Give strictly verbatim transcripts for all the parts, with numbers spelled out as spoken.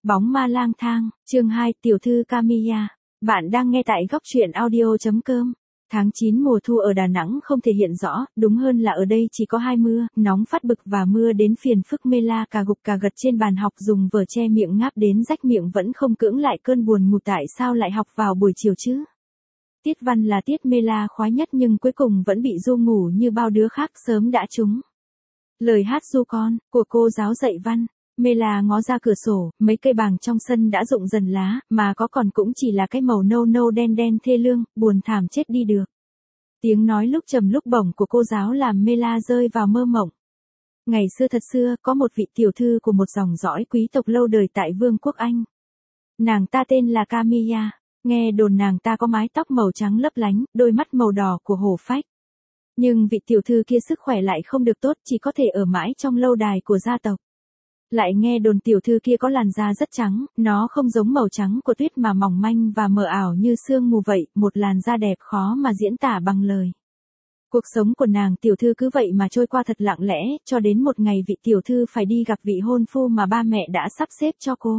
Bóng ma lang thang, chương hai, tiểu thư Kamiya. Bạn đang nghe tại góc truyện audio chấm com. Tháng chín mùa thu ở Đà Nẵng không thể hiện rõ, đúng hơn là ở đây chỉ có hai mưa, nóng phát bực và mưa đến phiền phức. Mela cà gục cà gật trên bàn học dùng vở che miệng ngáp đến rách miệng vẫn không cưỡng lại cơn buồn ngủ. Tại sao lại học vào buổi chiều chứ? Tiết văn là tiết Mela khoái nhất nhưng cuối cùng vẫn bị ru ngủ như bao đứa khác sớm đã trúng. Lời hát ru con, của cô giáo dạy văn. Mela ngó ra cửa sổ, mấy cây bàng trong sân đã rụng dần lá, mà có còn cũng chỉ là cái màu nâu nâu đen đen thê lương, buồn thảm chết đi được. Tiếng nói lúc trầm lúc bổng của cô giáo làm Mela rơi vào mơ mộng. Ngày xưa thật xưa, có một vị tiểu thư của một dòng dõi quý tộc lâu đời tại Vương quốc Anh. Nàng ta tên là Kamiya, nghe đồn nàng ta có mái tóc màu trắng lấp lánh, đôi mắt màu đỏ của hổ phách. Nhưng vị tiểu thư kia sức khỏe lại không được tốt, chỉ có thể ở mãi trong lâu đài của gia tộc. Lại nghe đồn tiểu thư kia có làn da rất trắng, nó không giống màu trắng của tuyết mà mỏng manh và mờ ảo như sương mù vậy, một làn da đẹp khó mà diễn tả bằng lời. Cuộc sống của nàng tiểu thư cứ vậy mà trôi qua thật lặng lẽ, cho đến một ngày vị tiểu thư phải đi gặp vị hôn phu mà ba mẹ đã sắp xếp cho cô.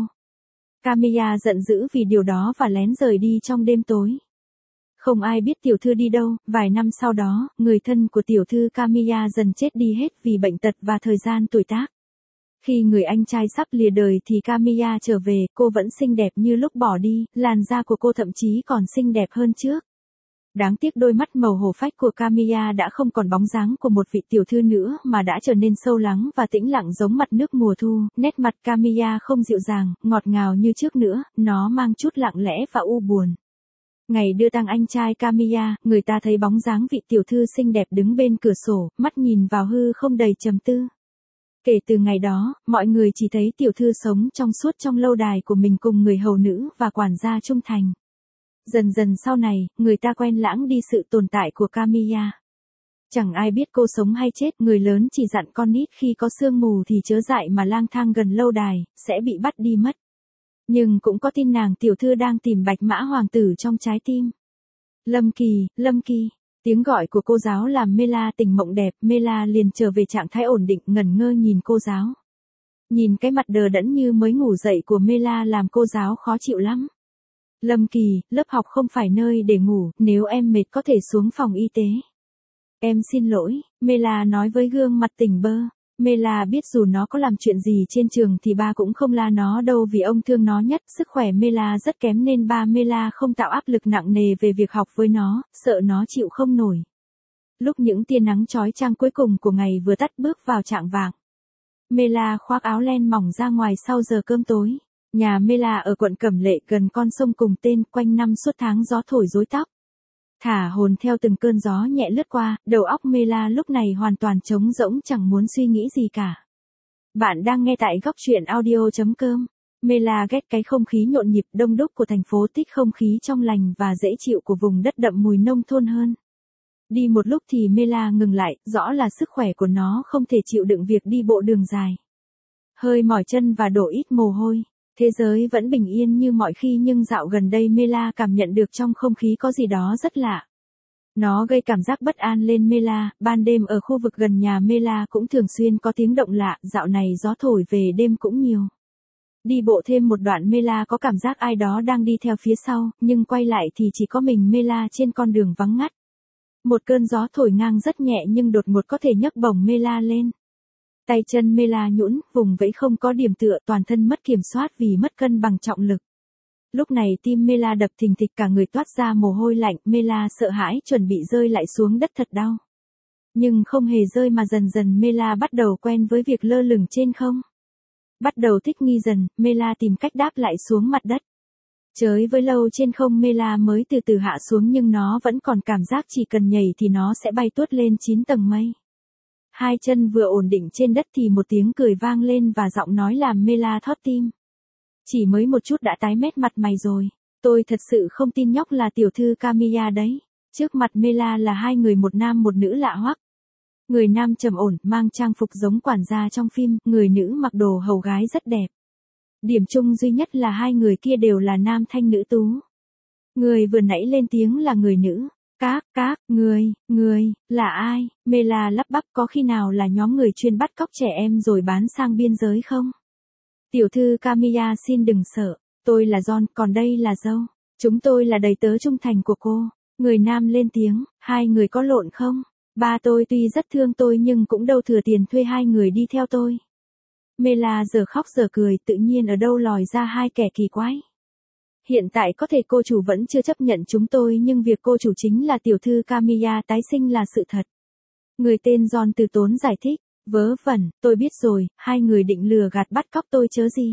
Kamiya giận dữ vì điều đó và lén rời đi trong đêm tối. Không ai biết tiểu thư đi đâu, vài năm sau đó, người thân của tiểu thư Kamiya dần chết đi hết vì bệnh tật và thời gian tuổi tác. Khi người anh trai sắp lìa đời thì Kamiya trở về, cô vẫn xinh đẹp như lúc bỏ đi, làn da của cô thậm chí còn xinh đẹp hơn trước. Đáng tiếc đôi mắt màu hổ phách của Kamiya đã không còn bóng dáng của một vị tiểu thư nữa mà đã trở nên sâu lắng và tĩnh lặng giống mặt nước mùa thu, nét mặt Kamiya không dịu dàng, ngọt ngào như trước nữa, nó mang chút lặng lẽ và u buồn. Ngày đưa tang anh trai Kamiya, người ta thấy bóng dáng vị tiểu thư xinh đẹp đứng bên cửa sổ, mắt nhìn vào hư không đầy trầm tư. Kể từ ngày đó, mọi người chỉ thấy tiểu thư sống trong suốt trong lâu đài của mình cùng người hầu nữ và quản gia trung thành. Dần dần sau này, người ta quen lãng đi sự tồn tại của Kamiya. Chẳng ai biết cô sống hay chết, người lớn chỉ dặn con nít khi có sương mù thì chớ dại mà lang thang gần lâu đài, sẽ bị bắt đi mất. Nhưng cũng có tin nàng tiểu thư đang tìm bạch mã hoàng tử trong trái tim. Lâm Kỳ, Lâm Kỳ. Tiếng gọi của cô giáo làm Mela tỉnh mộng đẹp, Mela liền trở về trạng thái ổn định, ngẩn ngơ nhìn cô giáo. Nhìn cái mặt đờ đẫn như mới ngủ dậy của Mela làm cô giáo khó chịu lắm. Lâm Kỳ, lớp học không phải nơi để ngủ, nếu em mệt có thể xuống phòng y tế. Em xin lỗi, Mela nói với gương mặt tỉnh bơ. Mela biết dù nó có làm chuyện gì trên trường thì ba cũng không la nó đâu vì ông thương nó nhất. Sức khỏe Mela rất kém nên ba Mela không tạo áp lực nặng nề về việc học với nó, sợ nó chịu không nổi. Lúc những tia nắng chói chang cuối cùng của ngày vừa tắt bước vào chạng vạng, Mela khoác áo len mỏng ra ngoài sau giờ cơm tối. Nhà Mela ở quận Cẩm Lệ gần con sông cùng tên, quanh năm suốt tháng gió thổi rối tóc. Thả hồn theo từng cơn gió nhẹ lướt qua, đầu óc Mela lúc này hoàn toàn trống rỗng chẳng muốn suy nghĩ gì cả. Bạn đang nghe tại góc truyện audio chấm com. Mela ghét cái không khí nhộn nhịp đông đúc của thành phố, thích không khí trong lành và dễ chịu của vùng đất đậm mùi nông thôn hơn. Đi một lúc thì Mela ngừng lại, rõ là sức khỏe của nó không thể chịu đựng việc đi bộ đường dài. Hơi mỏi chân và đổ ít mồ hôi. Thế giới vẫn bình yên như mọi khi nhưng dạo gần đây Mela cảm nhận được trong không khí có gì đó rất lạ. Nó gây cảm giác bất an lên Mela, ban đêm ở khu vực gần nhà Mela cũng thường xuyên có tiếng động lạ, dạo này gió thổi về đêm cũng nhiều. Đi bộ thêm một đoạn Mela có cảm giác ai đó đang đi theo phía sau, nhưng quay lại thì chỉ có mình Mela trên con đường vắng ngắt. Một cơn gió thổi ngang rất nhẹ nhưng đột ngột có thể nhấc bổng Mela lên. Tay chân Mela nhũn, vùng vẫy không có điểm tựa, toàn thân mất kiểm soát vì mất cân bằng trọng lực. Lúc này tim Mela đập thình thịch, cả người toát ra mồ hôi lạnh, Mela sợ hãi chuẩn bị rơi lại xuống đất thật đau. Nhưng không hề rơi mà dần dần Mela bắt đầu quen với việc lơ lửng trên không. Bắt đầu thích nghi dần, Mela tìm cách đáp lại xuống mặt đất. Chới với lâu trên không Mela mới từ từ hạ xuống nhưng nó vẫn còn cảm giác chỉ cần nhảy thì nó sẽ bay tuốt lên chín tầng mây. Hai chân vừa ổn định trên đất thì một tiếng cười vang lên và giọng nói làm Mela thót tim. Chỉ mới một chút đã tái mét mặt mày rồi. Tôi thật sự không tin nhóc là tiểu thư Kamiya đấy. Trước mặt Mela là hai người, một nam một nữ lạ hoắc. Người nam trầm ổn, mang trang phục giống quản gia trong phim, người nữ mặc đồ hầu gái rất đẹp. Điểm chung duy nhất là hai người kia đều là nam thanh nữ tú. Người vừa nãy lên tiếng là người nữ. Các, các, người, người, là ai? Mela lắp bắp, có khi nào là nhóm người chuyên bắt cóc trẻ em rồi bán sang biên giới không? Tiểu thư Kamiya xin đừng sợ, tôi là John, còn đây là dâu. Chúng tôi là đầy tớ trung thành của cô. Người nam lên tiếng, hai người có lộn không? Ba tôi tuy rất thương tôi nhưng cũng đâu thừa tiền thuê hai người đi theo tôi. Mela giờ khóc giờ cười, tự nhiên ở đâu lòi ra hai kẻ kỳ quái. Hiện tại có thể cô chủ vẫn chưa chấp nhận chúng tôi nhưng việc cô chủ chính là tiểu thư Kamiya tái sinh là sự thật. Người tên John từ tốn giải thích, vớ vẩn, tôi biết rồi, hai người định lừa gạt bắt cóc tôi chớ gì.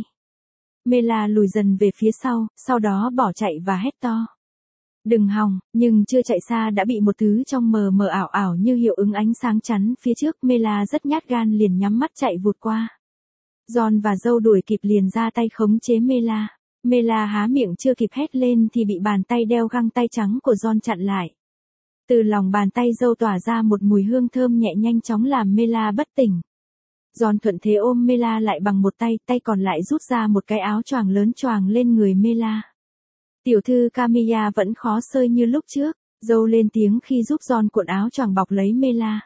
Mela lùi dần về phía sau, sau đó bỏ chạy và hét to. Đừng hòng, nhưng chưa chạy xa đã bị một thứ trong mờ mờ ảo ảo như hiệu ứng ánh sáng chắn phía trước. Mela rất nhát gan liền nhắm mắt chạy vụt qua. John và dâu đuổi kịp liền ra tay khống chế Mela. Mela há miệng chưa kịp hét lên thì bị bàn tay đeo găng tay trắng của John chặn lại. Từ lòng bàn tay dâu tỏa ra một mùi hương thơm nhẹ nhanh chóng làm Mela bất tỉnh. John thuận thế ôm Mela lại bằng một tay, tay còn lại rút ra một cái áo choàng lớn choàng lên người Mela. Tiểu thư Kamiya vẫn khó sơi như lúc trước, dâu lên tiếng khi giúp John cuộn áo choàng bọc lấy Mela.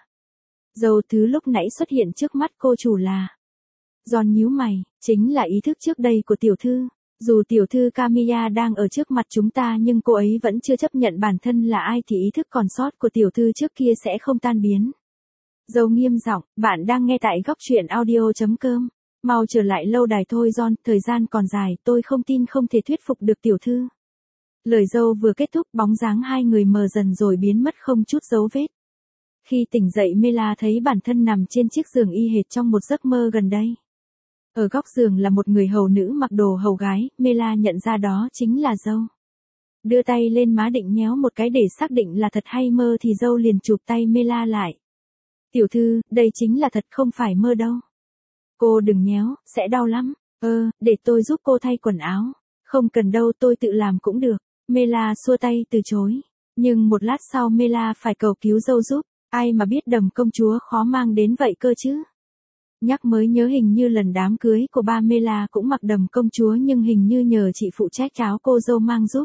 Dâu thứ lúc nãy xuất hiện trước mắt cô chủ là. John nhíu mày, chính là ý thức trước đây của tiểu thư. Dù tiểu thư Kamiya đang ở trước mặt chúng ta nhưng cô ấy vẫn chưa chấp nhận bản thân là ai thì ý thức còn sót của tiểu thư trước kia sẽ không tan biến. Dâu nghiêm giọng, bạn đang nghe tại góc truyện audio chấm com. Mau trở lại lâu đài thôi John, thời gian còn dài, tôi không tin không thể thuyết phục được tiểu thư. Lời dâu vừa kết thúc bóng dáng hai người mờ dần rồi biến mất không chút dấu vết. Khi tỉnh dậy Mela thấy bản thân nằm trên chiếc giường y hệt trong một giấc mơ gần đây. Ở góc giường là một người hầu nữ mặc đồ hầu gái, Mela nhận ra đó chính là dâu. Đưa tay lên má định nhéo một cái để xác định là thật hay mơ thì dâu liền chụp tay Mela lại. Tiểu thư, đây chính là thật không phải mơ đâu. Cô đừng nhéo, sẽ đau lắm. Ơ, để tôi giúp cô thay quần áo. Không cần đâu, tôi tự làm cũng được. Mela xua tay từ chối. Nhưng một lát sau Mela phải cầu cứu dâu giúp. Ai mà biết đầm công chúa khó mang đến vậy cơ chứ. Nhắc mới nhớ hình như lần đám cưới của ba Mela cũng mặc đầm công chúa nhưng hình như nhờ chị phụ trách cháo cô dâu mang giúp.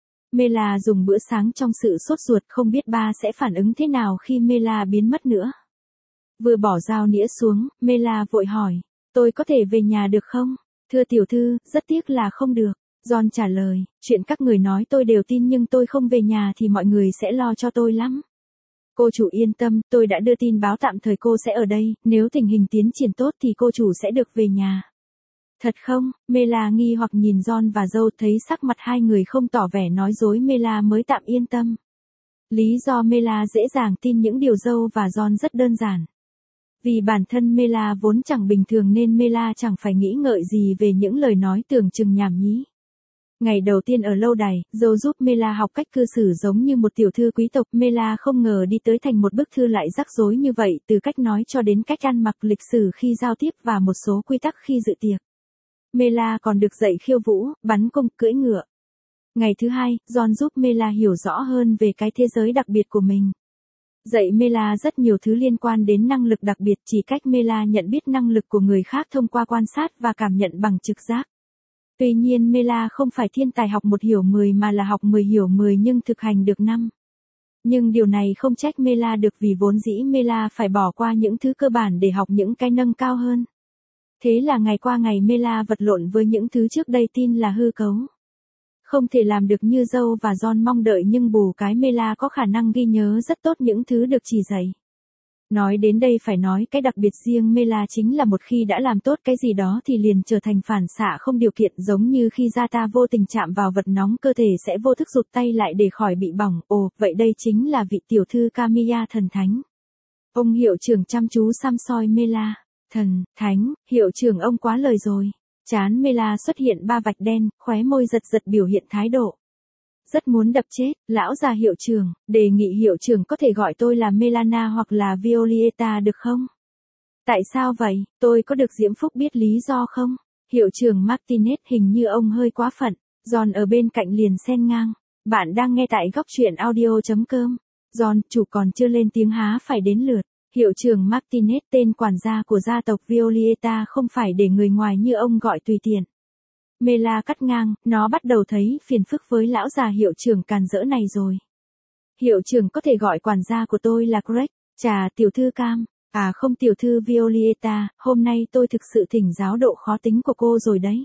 Mela dùng bữa sáng trong sự sốt ruột không biết ba sẽ phản ứng thế nào khi Mela biến mất nữa. Vừa bỏ dao nĩa xuống, Mela vội hỏi, tôi có thể về nhà được không? Thưa tiểu thư, rất tiếc là không được. John trả lời, chuyện các người nói tôi đều tin nhưng tôi không về nhà thì mọi người sẽ lo cho tôi lắm. Cô chủ yên tâm, tôi đã đưa tin báo tạm thời cô sẽ ở đây, nếu tình hình tiến triển tốt thì cô chủ sẽ được về nhà. Thật không? Mela nghi hoặc nhìn John và dâu thấy sắc mặt hai người không tỏ vẻ nói dối Mela mới tạm yên tâm. Lý do Mela dễ dàng tin những điều dâu và John rất đơn giản. Vì bản thân Mela vốn chẳng bình thường nên Mela chẳng phải nghĩ ngợi gì về những lời nói tưởng chừng nhảm nhí. Ngày đầu tiên ở lâu đài, dâu giúp Mela học cách cư xử giống như một tiểu thư quý tộc. Mela không ngờ đi tới thành một bức thư lại rắc rối như vậy, từ cách nói cho đến cách ăn mặc, lịch sử khi giao tiếp và một số quy tắc khi dự tiệc. Mela còn được dạy khiêu vũ, bắn cung, cưỡi ngựa. Ngày thứ hai, John giúp Mela hiểu rõ hơn về cái thế giới đặc biệt của mình. Dạy Mela rất nhiều thứ liên quan đến năng lực đặc biệt, chỉ cách Mela nhận biết năng lực của người khác thông qua quan sát và cảm nhận bằng trực giác. Tuy nhiên Mela không phải thiên tài học một hiểu mười mà là học mười hiểu mười nhưng thực hành được năm. Nhưng điều này không trách Mela được vì vốn dĩ Mela phải bỏ qua những thứ cơ bản để học những cái nâng cao hơn. Thế là ngày qua ngày Mela vật lộn với những thứ trước đây tin là hư cấu. Không thể làm được như dâu và John mong đợi nhưng bù cái Mela có khả năng ghi nhớ rất tốt những thứ được chỉ dạy. Nói đến đây phải nói cái đặc biệt riêng Mela chính là một khi đã làm tốt cái gì đó thì liền trở thành phản xạ không điều kiện, giống như khi da ta vô tình chạm vào vật nóng cơ thể sẽ vô thức rụt tay lại để khỏi bị bỏng. Ồ, vậy đây chính là vị tiểu thư Kamiya thần thánh. Ông hiệu trưởng chăm chú săm soi Mela. Thần, thánh, hiệu trưởng ông quá lời rồi. Trán Mela xuất hiện ba vạch đen, khóe môi giật giật biểu hiện thái độ. Rất muốn đập chết, lão già hiệu trưởng, đề nghị hiệu trưởng có thể gọi tôi là Melana hoặc là Violeta được không? Tại sao vậy, tôi có được diễm phúc biết lý do không? Hiệu trưởng Martinez hình như ông hơi quá phận, John ở bên cạnh liền xen ngang. Bạn đang nghe tại góc truyện audio chấm com. John, chủ còn chưa lên tiếng há phải đến lượt. Hiệu trưởng Martinez tên quản gia của gia tộc Violeta không phải để người ngoài như ông gọi tùy tiện. Mela cắt ngang, nó bắt đầu thấy phiền phức với lão già hiệu trưởng càn rỡ này rồi. Hiệu trưởng có thể gọi quản gia của tôi là Greg, chà tiểu thư Cam. À không tiểu thư Violeta, hôm nay tôi thực sự thỉnh giáo độ khó tính của cô rồi đấy.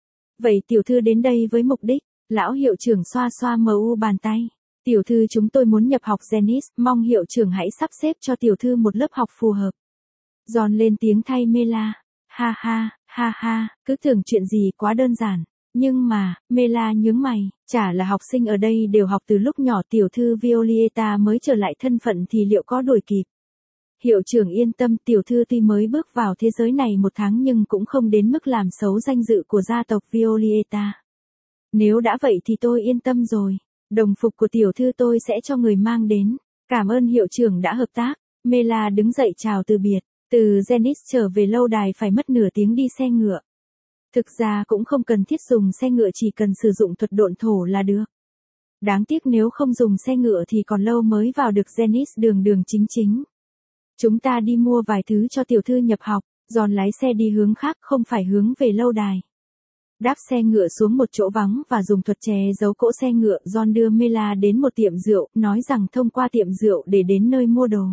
Vậy tiểu thư đến đây với mục đích, lão hiệu trưởng xoa xoa mờ u bàn tay. Tiểu thư chúng tôi muốn nhập học Zenith, mong hiệu trưởng hãy sắp xếp cho tiểu thư một lớp học phù hợp. John lên tiếng thay Mela. Ha ha, ha ha, cứ tưởng chuyện gì quá đơn giản. Nhưng mà, Mela nhướng mày, chả là học sinh ở đây đều học từ lúc nhỏ tiểu thư Violeta mới trở lại thân phận thì liệu có đuổi kịp. Hiệu trưởng yên tâm tiểu thư tuy mới bước vào thế giới này một tháng nhưng cũng không đến mức làm xấu danh dự của gia tộc Violeta. Nếu đã vậy thì tôi yên tâm rồi. Đồng phục của tiểu thư tôi sẽ cho người mang đến. Cảm ơn hiệu trưởng đã hợp tác. Mela đứng dậy chào từ biệt. Từ Zenith trở về lâu đài phải mất nửa tiếng đi xe ngựa. Thực ra cũng không cần thiết dùng xe ngựa chỉ cần sử dụng thuật độn thổ là được. Đáng tiếc nếu không dùng xe ngựa thì còn lâu mới vào được Zenith đường đường chính chính. Chúng ta đi mua vài thứ cho tiểu thư nhập học, John lái xe đi hướng khác không phải hướng về lâu đài. Đáp xe ngựa xuống một chỗ vắng và dùng thuật che giấu cỗ xe ngựa, John đưa Mela đến một tiệm rượu, nói rằng thông qua tiệm rượu để đến nơi mua đồ.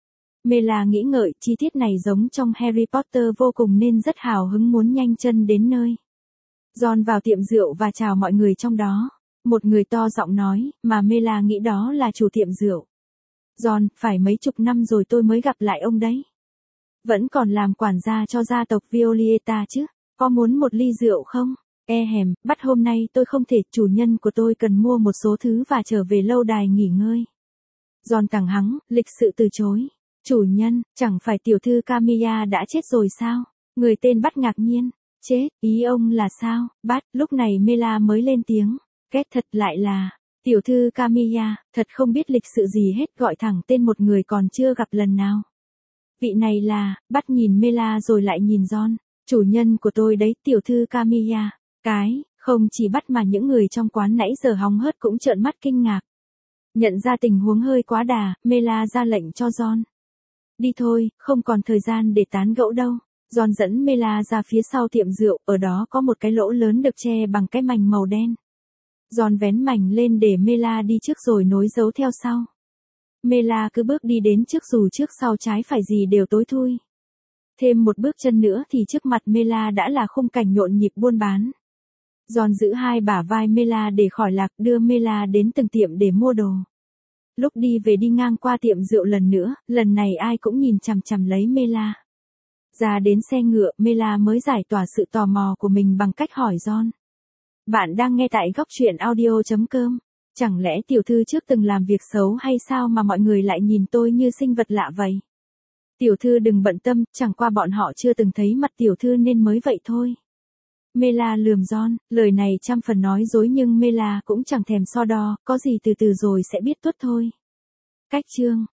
Mela nghĩ ngợi, chi tiết này giống trong Harry Potter vô cùng nên rất hào hứng muốn nhanh chân đến nơi. John vào tiệm rượu và chào mọi người trong đó. Một người to giọng nói, mà Mela nghĩ đó là chủ tiệm rượu. John, phải mấy chục năm rồi tôi mới gặp lại ông đấy. Vẫn còn làm quản gia cho gia tộc Violeta chứ, có muốn một ly rượu không? E hèm, bắt hôm nay tôi không thể, chủ nhân của tôi cần mua một số thứ và trở về lâu đài nghỉ ngơi. John tằng hắng, lịch sự từ chối. Chủ nhân, chẳng phải tiểu thư Camilla đã chết rồi sao? Người tên Bắt ngạc nhiên. Chết, ý ông là sao? Bắt, lúc này Mela mới lên tiếng. Kết thật lại là, tiểu thư Camilla, thật không biết lịch sự gì hết gọi thẳng tên một người còn chưa gặp lần nào. Vị này là, Bắt nhìn Mela rồi lại nhìn John. Chủ nhân của tôi đấy, tiểu thư Camilla. Cái, không chỉ Bắt mà những người trong quán nãy giờ hóng hớt cũng trợn mắt kinh ngạc. Nhận ra tình huống hơi quá đà, Mela ra lệnh cho John. Đi thôi, không còn thời gian để tán gẫu đâu. John dẫn Mela ra phía sau tiệm rượu, ở đó có một cái lỗ lớn được che bằng cái mành màu đen. John vén mành lên để Mela đi trước rồi nối dấu theo sau. Mela cứ bước đi đến trước dù trước sau trái phải gì đều tối thui. Thêm một bước chân nữa thì trước mặt Mela đã là khung cảnh nhộn nhịp buôn bán. John giữ hai bả vai Mela để khỏi lạc đưa Mela đến từng tiệm để mua đồ. Lúc đi về đi ngang qua tiệm rượu lần nữa, lần này ai cũng nhìn chằm chằm lấy Mela. Ra đến xe ngựa, Mela mới giải tỏa sự tò mò của mình bằng cách hỏi John. Bạn đang nghe tại góc truyện audio chấm com. Chẳng lẽ tiểu thư trước từng làm việc xấu hay sao mà mọi người lại nhìn tôi như sinh vật lạ vậy? Tiểu thư đừng bận tâm, chẳng qua bọn họ chưa từng thấy mặt tiểu thư nên mới vậy thôi. Mela lườm John, lời này trăm phần nói dối nhưng Mela cũng chẳng thèm so đo, có gì từ từ rồi sẽ biết tuốt thôi. Cách chương